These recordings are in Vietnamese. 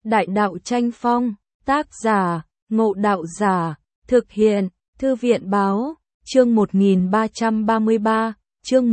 Đại đạo tranh phong, tác giả, Ngộ Đạo Giả, thực hiện, Thư viện báo, chương 1333, chương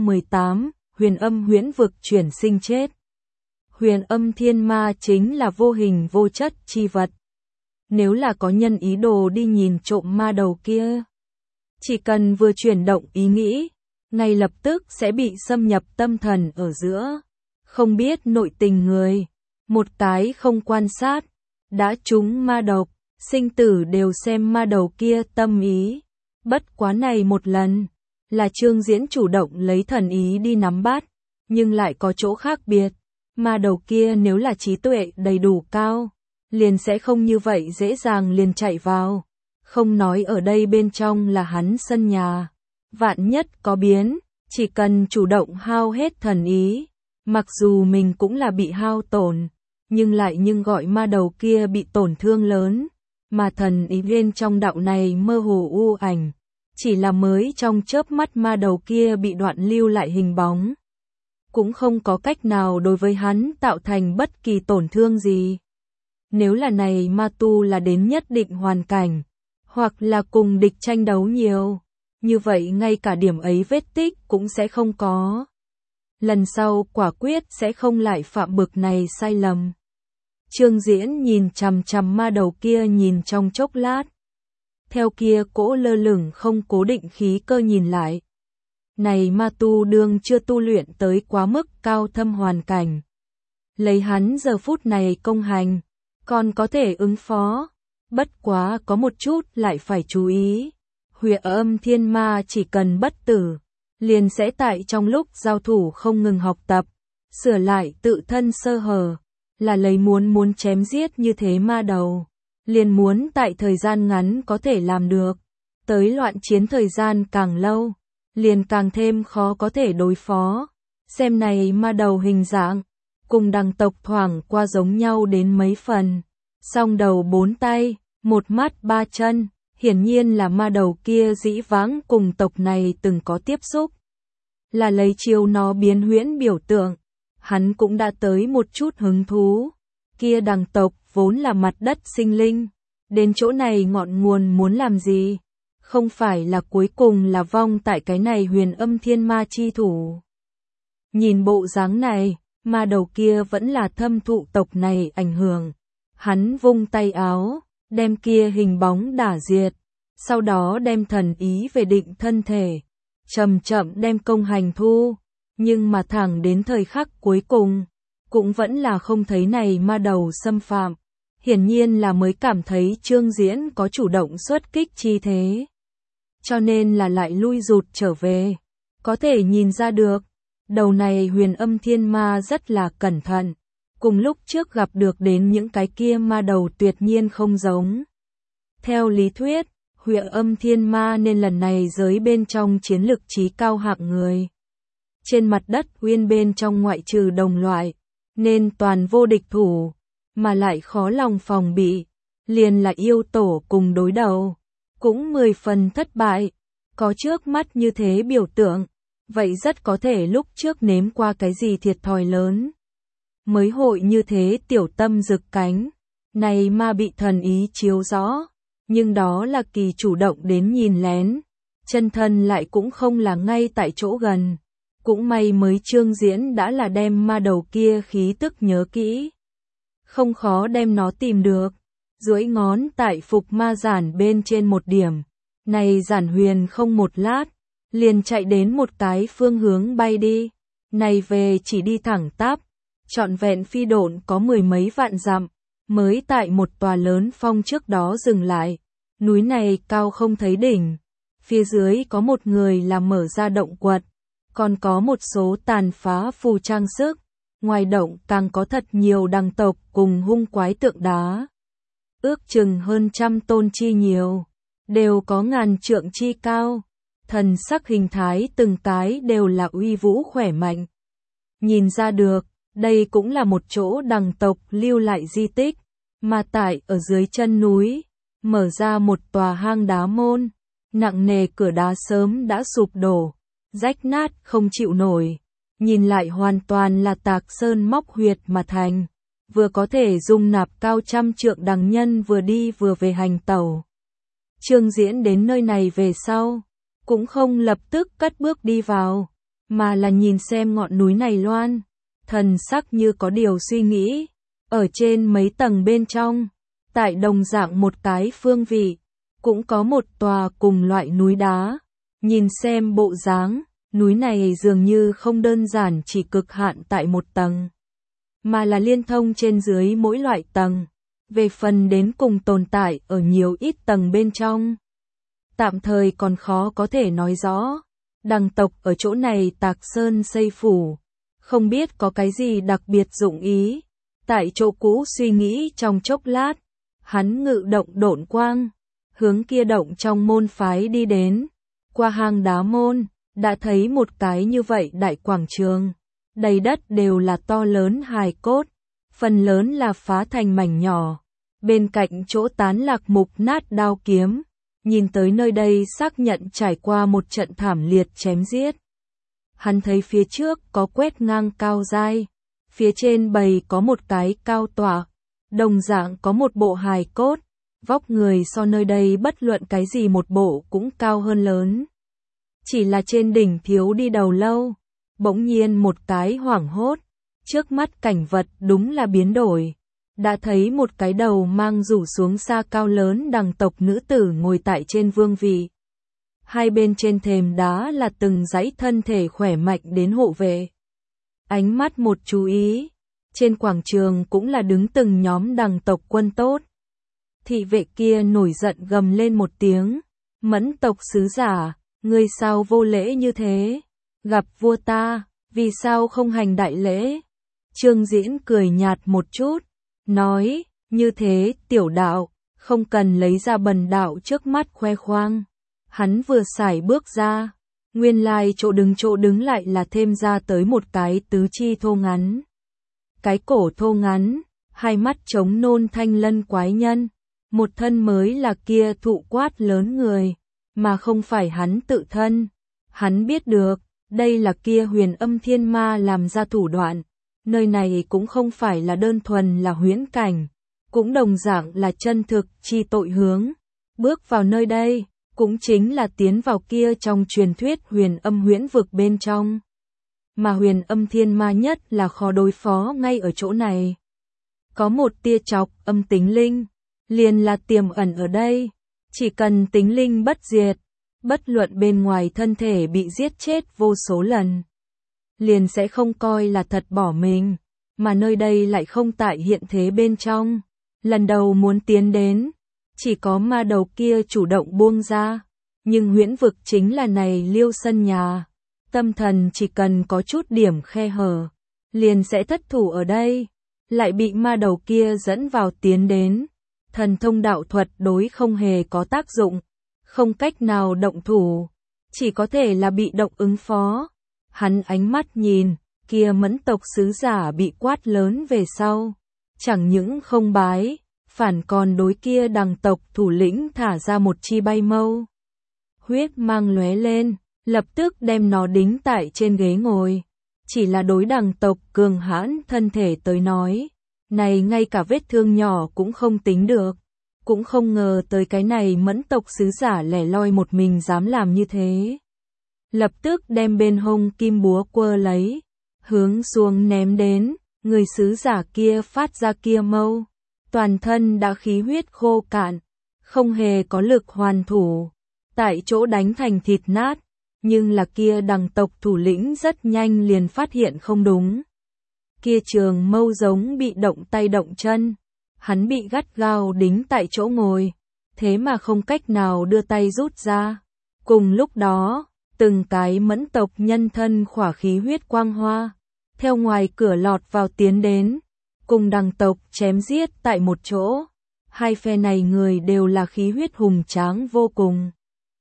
118, huyền âm huyễn vực chuyển sinh chết. Huyền âm thiên ma chính là vô hình vô chất chi vật. Nếu là có nhân ý đồ đi nhìn trộm ma đầu kia, chỉ cần vừa chuyển động ý nghĩ, ngay lập tức sẽ bị xâm nhập tâm thần ở giữa. Không biết nội tình người, một cái không quan sát, đã trúng ma độc, sinh tử đều xem ma đầu kia tâm ý. Bất quá này một lần, là Trương Diễn chủ động lấy thần ý đi nắm bắt, nhưng lại có chỗ khác biệt. Ma đầu kia nếu là trí tuệ đầy đủ cao, liền sẽ không như vậy dễ dàng liền chạy vào. Không nói ở đây bên trong là hắn sân nhà. Vạn nhất có biến, chỉ cần chủ động hao hết thần ý. Mặc dù mình cũng là bị hao tổn, nhưng gọi ma đầu kia bị tổn thương lớn. Mà thần ý bên trong đạo này mơ hồ u ảnh. Chỉ là mới trong chớp mắt ma đầu kia bị đoạn lưu lại hình bóng. Cũng không có cách nào đối với hắn tạo thành bất kỳ tổn thương gì. Nếu là này ma tu là đến nhất định hoàn cảnh, hoặc là cùng địch tranh đấu nhiều, như vậy ngay cả điểm ấy vết tích cũng sẽ không có. Lần sau quả quyết sẽ không lại phạm bực này sai lầm. Trương Diễn nhìn chằm chằm ma đầu kia nhìn trong chốc lát. Theo kia cỗ lơ lửng không cố định khí cơ nhìn lại. Này ma tu đương chưa tu luyện tới quá mức cao thâm hoàn cảnh. Lấy hắn giờ phút này công hành, còn có thể ứng phó. Bất quá có một chút lại phải chú ý. Huyền âm thiên ma chỉ cần bất tử, liền sẽ tại trong lúc giao thủ không ngừng học tập, sửa lại tự thân sơ hở, là lấy muốn chém giết như thế ma đầu, liền muốn tại thời gian ngắn có thể làm được, tới loạn chiến thời gian càng lâu, liền càng thêm khó có thể đối phó. Xem này ma đầu hình dạng, cùng đằng tộc thoảng qua giống nhau đến mấy phần, song đầu 4 tay, một mắt 3 chân. Hiển nhiên là ma đầu kia dĩ vãng cùng tộc này từng có tiếp xúc. Là lấy chiêu nó biến huyễn biểu tượng. Hắn cũng đã tới một chút hứng thú. Kia đằng tộc vốn là mặt đất sinh linh. Đến chỗ này ngọn nguồn muốn làm gì? Không phải là cuối cùng là vong tại cái này huyền âm thiên ma chi thủ. Nhìn bộ dáng này, ma đầu kia vẫn là thâm thụ tộc này ảnh hưởng. Hắn vung tay áo, đem kia hình bóng đả diệt, sau đó đem thần ý về định thân thể, chậm chậm đem công hành thu, nhưng mà thẳng đến thời khắc cuối cùng, cũng vẫn là không thấy này ma đầu xâm phạm, hiển nhiên là mới cảm thấy Trương Diễn có chủ động xuất kích chi thế, cho nên là lại lui rụt trở về, có thể nhìn ra được, đầu này huyền âm thiên ma rất là cẩn thận. Cùng lúc trước gặp được đến những cái kia ma đầu tuyệt nhiên không giống. Theo lý thuyết, huyền âm thiên ma nên lần này giới bên trong chiến lực trí cao hạng người. Trên mặt đất uyên bên trong ngoại trừ đồng loại, nên toàn vô địch thủ, mà lại khó lòng phòng bị, liền là yêu tổ cùng đối đầu. Cũng 10 phần thất bại, có trước mắt như thế biểu tượng, vậy rất có thể lúc trước nếm qua cái gì thiệt thòi lớn. Mới hội như thế tiểu tâm rực cánh, này ma bị thần ý chiếu rõ, nhưng đó là kỳ chủ động đến nhìn lén, chân thân lại cũng không là ngay tại chỗ gần, cũng may mới Trương Diễn đã là đem ma đầu kia khí tức nhớ kỹ, không khó đem nó tìm được, duỗi ngón tại phục ma giản bên trên một điểm, này giản huyền không một lát, liền chạy đến một cái phương hướng bay đi, này về chỉ đi thẳng tắp. Trọn vẹn phi độn có 10 mấy vạn dặm, mới tại một tòa lớn phong trước đó dừng lại. Núi này cao không thấy đỉnh, phía dưới có một người làm mở ra động quật, còn có một số tàn phá phù trang sức, ngoài động càng có thật nhiều đằng tộc cùng hung quái tượng đá. Ước chừng hơn 100 tôn chi nhiều, đều có ngàn trượng chi cao, thần sắc hình thái từng cái đều là uy vũ khỏe mạnh. Nhìn ra được, đây cũng là một chỗ đằng tộc lưu lại di tích, mà tại ở dưới chân núi, mở ra một tòa hang đá môn, nặng nề cửa đá sớm đã sụp đổ, rách nát không chịu nổi, nhìn lại hoàn toàn là tạc sơn móc huyệt mà thành, vừa có thể dung nạp cao trăm trượng đằng nhân vừa đi vừa về hành tẩu. Trương Diễn đến nơi này về sau, cũng không lập tức cất bước đi vào, mà là nhìn xem ngọn núi này loan, thần sắc như có điều suy nghĩ, ở trên mấy tầng bên trong, tại đồng dạng một cái phương vị, cũng có một tòa cùng loại núi đá, nhìn xem bộ dáng, núi này dường như không đơn giản chỉ cực hạn tại một tầng, mà là liên thông trên dưới mỗi loại tầng, về phần đến cùng tồn tại ở nhiều ít tầng bên trong. Tạm thời còn khó có thể nói rõ, đằng tộc ở chỗ này tạc sơn xây phủ, không biết có cái gì đặc biệt dụng ý. Tại chỗ cũ suy nghĩ trong chốc lát, hắn ngự động độn quang, hướng kia động trong môn phái đi đến, qua hang đá môn, đã thấy một cái như vậy đại quảng trường, đầy đất đều là to lớn hài cốt, phần lớn là phá thành mảnh nhỏ, bên cạnh chỗ tán lạc mục nát đao kiếm, nhìn tới nơi đây xác nhận trải qua một trận thảm liệt chém giết. Hắn thấy phía trước có quét ngang cao dai, phía trên bầy có một cái cao tọa, đồng dạng có một bộ hài cốt, vóc người so nơi đây bất luận cái gì một bộ cũng cao hơn lớn. Chỉ là trên đỉnh thiếu đi đầu lâu, bỗng nhiên một cái hoảng hốt, trước mắt cảnh vật đúng là biến đổi. Đã thấy một cái đầu mang rủ xuống xa cao lớn đằng tộc nữ tử ngồi tại trên vương vị. Hai bên trên thềm đá là từng dãy thân thể khỏe mạnh đến hộ vệ. Ánh mắt một chú ý, trên quảng trường cũng là đứng từng nhóm đằng tộc quân tốt. Thị vệ kia nổi giận gầm lên một tiếng, Mẫn tộc sứ giả, ngươi sao vô lễ như thế? Gặp vua ta, vì sao không hành đại lễ? Trương Diễn cười nhạt một chút, nói, như thế tiểu đạo, không cần lấy ra bần đạo trước mắt khoe khoang. Hắn vừa xài bước ra, nguyên lai chỗ đứng lại là thêm ra tới một cái tứ chi thô ngắn. Cái cổ thô ngắn, hai mắt trống nôn thanh lân quái nhân, một thân mới là kia thụ quát lớn người, mà không phải hắn tự thân. Hắn biết được, đây là kia Huyền Âm Thiên Ma làm ra thủ đoạn, nơi này cũng không phải là đơn thuần là huyễn cảnh, cũng đồng dạng là chân thực chi tội hướng. Bước vào nơi đây, cũng chính là tiến vào kia trong truyền thuyết Huyền Âm huyễn vực bên trong. Mà Huyền Âm Thiên Ma nhất là khó đối phó ngay ở chỗ này. Có một tia chọc âm tính linh, liền là tiềm ẩn ở đây, chỉ cần tính linh bất diệt, bất luận bên ngoài thân thể bị giết chết vô số lần, liền sẽ không coi là thật bỏ mình, mà nơi đây lại không tại hiện thế bên trong. Lần đầu muốn tiến đến, chỉ có ma đầu kia chủ động buông ra, nhưng huyễn vực chính là này liêu sân nhà, tâm thần chỉ cần có chút điểm khe hở, liền sẽ thất thủ ở đây, lại bị ma đầu kia dẫn vào tiến đến. Thần thông đạo thuật đối không hề có tác dụng, không cách nào động thủ, chỉ có thể là bị động ứng phó. Hắn ánh mắt nhìn, kia Mẫn tộc sứ giả bị quát lớn về sau, chẳng những không bái, phản còn đối kia đằng tộc thủ lĩnh thả ra một chi bay mâu. Huyết mang lóe lên, lập tức đem nó đính tại trên ghế ngồi. Chỉ là đối đằng tộc cường hãn thân thể tới nói, này ngay cả vết thương nhỏ cũng không tính được, cũng không ngờ tới cái này Mẫn tộc sứ giả lẻ loi một mình dám làm như thế. Lập tức đem bên hông kim búa quơ lấy, hướng xuống ném đến, người sứ giả kia phát ra kia mâu, toàn thân đã khí huyết khô cạn, không hề có lực hoàn thủ, tại chỗ đánh thành thịt nát, nhưng là kia đằng tộc thủ lĩnh rất nhanh liền phát hiện không đúng. Kia trường mâu giống bị động tay động chân, hắn bị gắt gao đính tại chỗ ngồi, thế mà không cách nào đưa tay rút ra. Cùng lúc đó, từng cái Mẫn tộc nhân thân khỏa khí huyết quang hoa, theo ngoài cửa lọt vào tiến đến, cùng đằng tộc chém giết tại một chỗ. Hai phe này người đều là khí huyết hùng tráng vô cùng.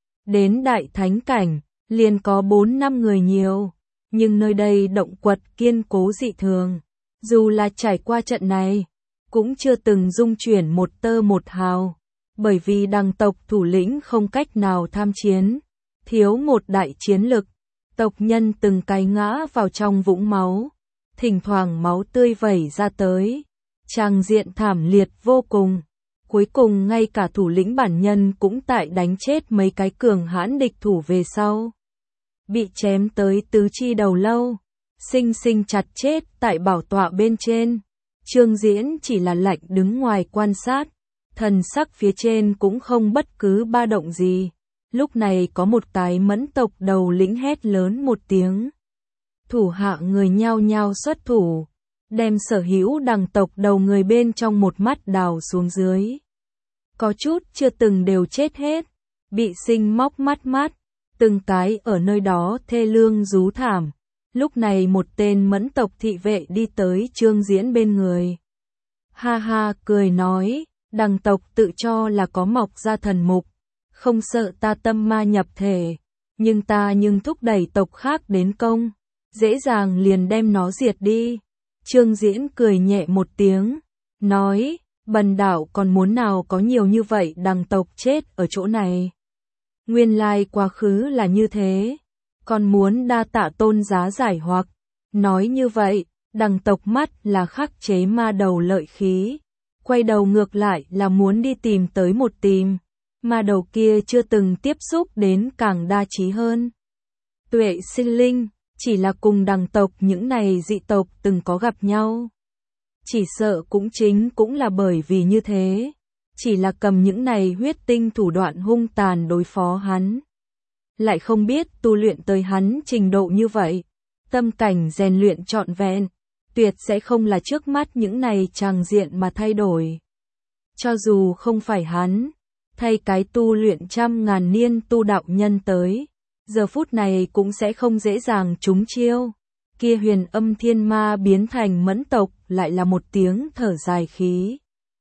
Đến đại thánh cảnh, liền có 4-5 người nhiều, nhưng nơi đây động quật kiên cố dị thường, dù là trải qua trận này, cũng chưa từng dung chuyển một tơ một hào, bởi vì đằng tộc thủ lĩnh không cách nào tham chiến, thiếu một đại chiến lực, tộc nhân từng cái ngã vào trong vũng máu, thỉnh thoảng máu tươi vẩy ra tới, Tràng diện thảm liệt vô cùng. Cuối cùng ngay cả thủ lĩnh bản nhân cũng tại đánh chết mấy cái cường hãn địch thủ về sau. Bị chém tới tứ chi đầu lâu, xinh xinh chặt chết tại bảo tọa bên trên. Trương Diễn chỉ là lạnh đứng ngoài quan sát, thần sắc phía trên cũng không bất cứ ba động gì. Lúc này có một cái Mẫn tộc đầu lĩnh hét lớn một tiếng. Thủ hạ người nhao nhao xuất thủ, đem sở hữu Đằng tộc đầu người bên trong một mắt đào xuống dưới. Có chút chưa từng đều chết hết, bị sinh móc mắt, từng cái ở nơi đó thê lương rú thảm. Lúc này một tên Mẫn tộc thị vệ đi tới Trương Diễn bên người. Ha ha cười nói, Đằng tộc tự cho là có mọc ra thần mục, không sợ ta tâm ma nhập thể, nhưng ta thúc đẩy tộc khác đến công, dễ dàng liền đem nó diệt đi. Trương Diễn cười nhẹ một tiếng, nói, bần đạo còn muốn nào có nhiều như vậy Đằng tộc chết ở chỗ này. Nguyên lai quá khứ là như thế, còn muốn đa tạ tôn giá giải hoặc. Nói như vậy, Đằng tộc mắt là khắc chế ma đầu lợi khí, quay đầu ngược lại là muốn đi tìm tới một tìm. Ma đầu kia chưa từng tiếp xúc đến càng đa trí hơn. Tuệ sinh linh, chỉ là cùng Đằng tộc những này dị tộc từng có gặp nhau. Chỉ sợ cũng là bởi vì như thế, chỉ là cầm những này huyết tinh thủ đoạn hung tàn đối phó hắn. Lại không biết tu luyện tới hắn trình độ như vậy, tâm cảnh rèn luyện trọn vẹn, tuyệt sẽ không là trước mắt những này tràng diện mà thay đổi. Cho dù không phải hắn, thay cái tu luyện trăm ngàn niên tu đạo nhân tới, giờ phút này cũng sẽ không dễ dàng trúng chiêu. Kia Huyền Âm Thiên Ma biến thành Mẫn tộc lại là một tiếng thở dài khí.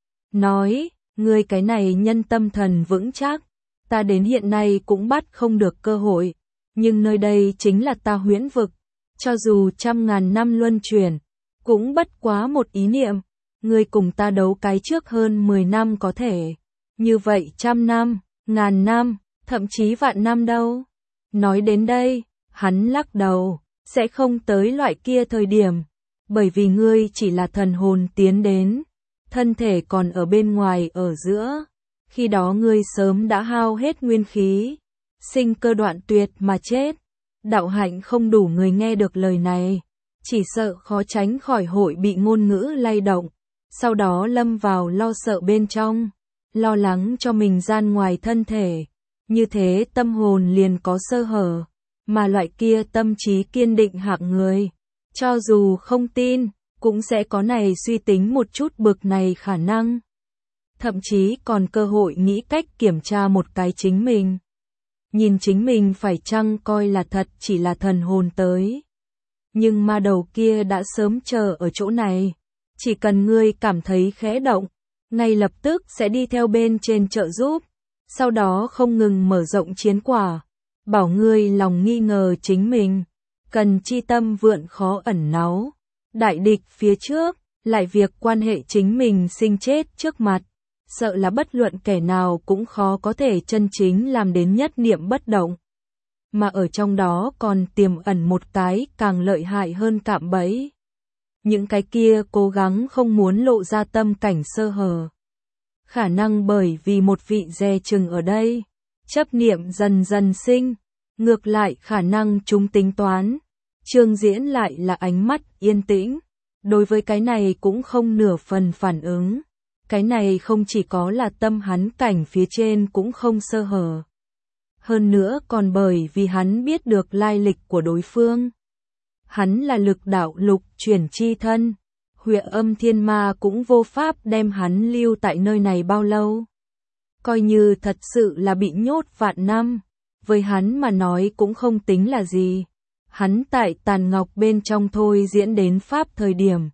Nói, ngươi cái này nhân tâm thần vững chắc, ta đến hiện nay cũng bắt không được cơ hội, nhưng nơi đây chính là ta huyễn vực, cho dù trăm ngàn năm luân chuyển, cũng bất quá một ý niệm, ngươi cùng ta đấu cái trước hơn 10 năm có thể, như vậy trăm năm, ngàn năm, thậm chí vạn năm đâu. Nói đến đây, hắn lắc đầu, sẽ không tới loại kia thời điểm, bởi vì ngươi chỉ là thần hồn tiến đến, thân thể còn ở bên ngoài ở giữa, khi đó ngươi sớm đã hao hết nguyên khí, sinh cơ đoạn tuyệt mà chết. Đạo hạnh không đủ người nghe được lời này, chỉ sợ khó tránh khỏi hội bị ngôn ngữ lay động, sau đó lâm vào lo sợ bên trong, lo lắng cho mình gian ngoài thân thể, như thế tâm hồn liền có sơ hở, mà loại kia tâm trí kiên định hạng người, cho dù không tin, cũng sẽ có này suy tính một chút bực này khả năng. Thậm chí còn cơ hội nghĩ cách kiểm tra một cái chính mình. Nhìn chính mình phải chăng coi là thật chỉ là thần hồn tới. Nhưng ma đầu kia đã sớm chờ ở chỗ này. Chỉ cần ngươi cảm thấy khẽ động, ngay lập tức sẽ đi theo bên trên trợ giúp. Sau đó không ngừng mở rộng chiến quả. Bảo ngươi lòng nghi ngờ chính mình. Cần chi tâm vượn khó ẩn náu. Đại địch phía trước, lại việc quan hệ chính mình sinh chết trước mặt. Sợ là bất luận kẻ nào cũng khó có thể chân chính làm đến nhất niệm bất động. Mà ở trong đó còn tiềm ẩn một cái càng lợi hại hơn cạm bẫy. Những cái kia cố gắng không muốn lộ ra tâm cảnh sơ hở. Khả năng bởi vì một vị dè chừng ở đây, chấp niệm dần dần sinh, ngược lại khả năng chúng tính toán. Trương Diễn lại là ánh mắt yên tĩnh, đối với cái này cũng không nửa phần phản ứng. Cái này không chỉ có là tâm hắn cảnh phía trên cũng không sơ hở. Hơn nữa còn bởi vì hắn biết được lai lịch của đối phương. Hắn là lực đạo lục chuyển chi thân. Huyền Âm Thiên Ma cũng vô pháp đem hắn lưu tại nơi này bao lâu. Coi như thật sự là bị nhốt vạn năm, với hắn mà nói cũng không tính là gì. Hắn tại tàn ngọc bên trong thôi diễn đến pháp thời điểm.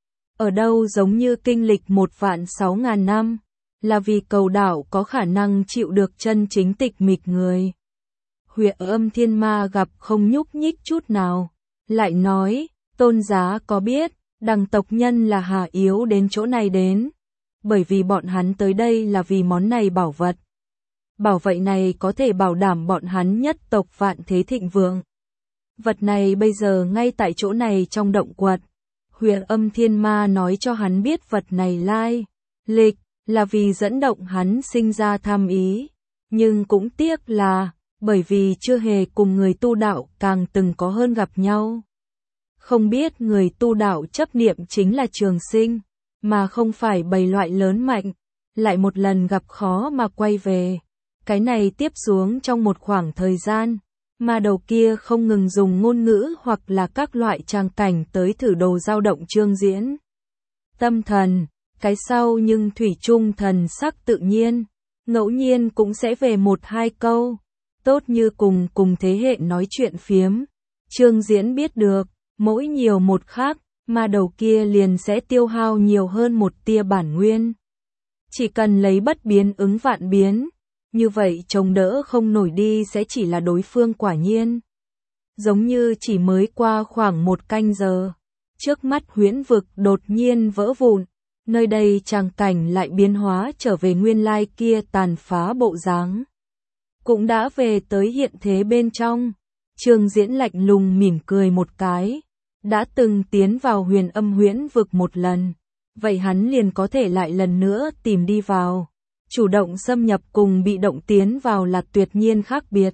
Ở đâu giống như kinh lịch 1.600.000 năm, là vì cầu đảo có khả năng chịu được chân chính tịch mịch người. Huyền Âm Thiên Ma gặp không nhúc nhích chút nào, lại nói, tôn giá có biết, Đằng tộc nhân là hà yếu đến chỗ này đến, bởi vì bọn hắn tới đây là vì món này bảo vật. Bảo vậy này có thể bảo đảm bọn hắn nhất tộc vạn thế thịnh vượng. Vật này bây giờ ngay tại chỗ này trong động quật. Huyền Âm Thiên Ma nói cho hắn biết vật này lai lịch, là vì dẫn động hắn sinh ra tham ý. Nhưng cũng tiếc là, bởi vì chưa hề cùng người tu đạo càng từng có hơn gặp nhau. Không biết người tu đạo chấp niệm chính là trường sinh, mà không phải bầy loại lớn mạnh, lại một lần gặp khó mà quay về. Cái này tiếp xuống trong một khoảng thời gian, mà đầu kia không ngừng dùng ngôn ngữ hoặc là các loại tràng cảnh tới thử đồ dao động Trương Diễn tâm thần, cái sau nhưng thủy chung thần sắc tự nhiên, ngẫu nhiên cũng sẽ về một hai câu, tốt như cùng thế hệ nói chuyện phiếm. Trương Diễn biết được, mỗi nhiều một khác, mà đầu kia liền sẽ tiêu hao nhiều hơn một tia bản nguyên. Chỉ cần lấy bất biến ứng vạn biến, như vậy chống đỡ không nổi đi sẽ chỉ là đối phương quả nhiên. Giống như chỉ mới qua khoảng một canh giờ, trước mắt huyễn vực đột nhiên vỡ vụn, nơi đây tràng cảnh lại biến hóa trở về nguyên lai kia tàn phá bộ dáng. Cũng đã về tới hiện thế bên trong, Trương Diễn lạnh lùng mỉm cười một cái, đã từng tiến vào huyền âm huyễn vực một lần, vậy hắn liền có thể lại lần nữa tìm đi vào. Chủ động xâm nhập cùng bị động tiến vào là tuyệt nhiên khác biệt.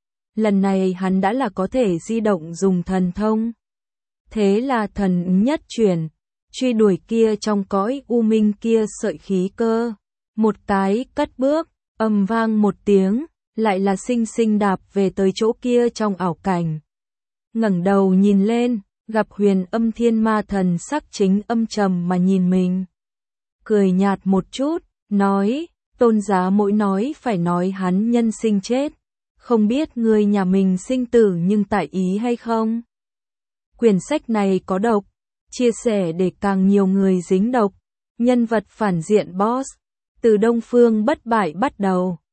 Lần này hắn đã là có thể di động dùng thần thông. Thế là thần nhất chuyển, truy đuổi kia trong cõi u minh kia sợi khí cơ. Một cái cất bước, ầm vang một tiếng, lại là sinh sinh đạp về tới chỗ kia trong ảo cảnh. Ngẩng đầu nhìn lên, gặp Huyền Âm Thiên Ma thần sắc chính âm trầm mà nhìn mình. Cười nhạt một chút, nói, Tôn giá mỗi nói phải nói hắn nhân sinh chết, không biết người nhà mình sinh tử nhưng tại ý hay không? Quyển sách này có độc, chia sẻ để càng nhiều người dính độc, nhân vật phản diện boss, từ Đông Phương Bất Bại bắt đầu.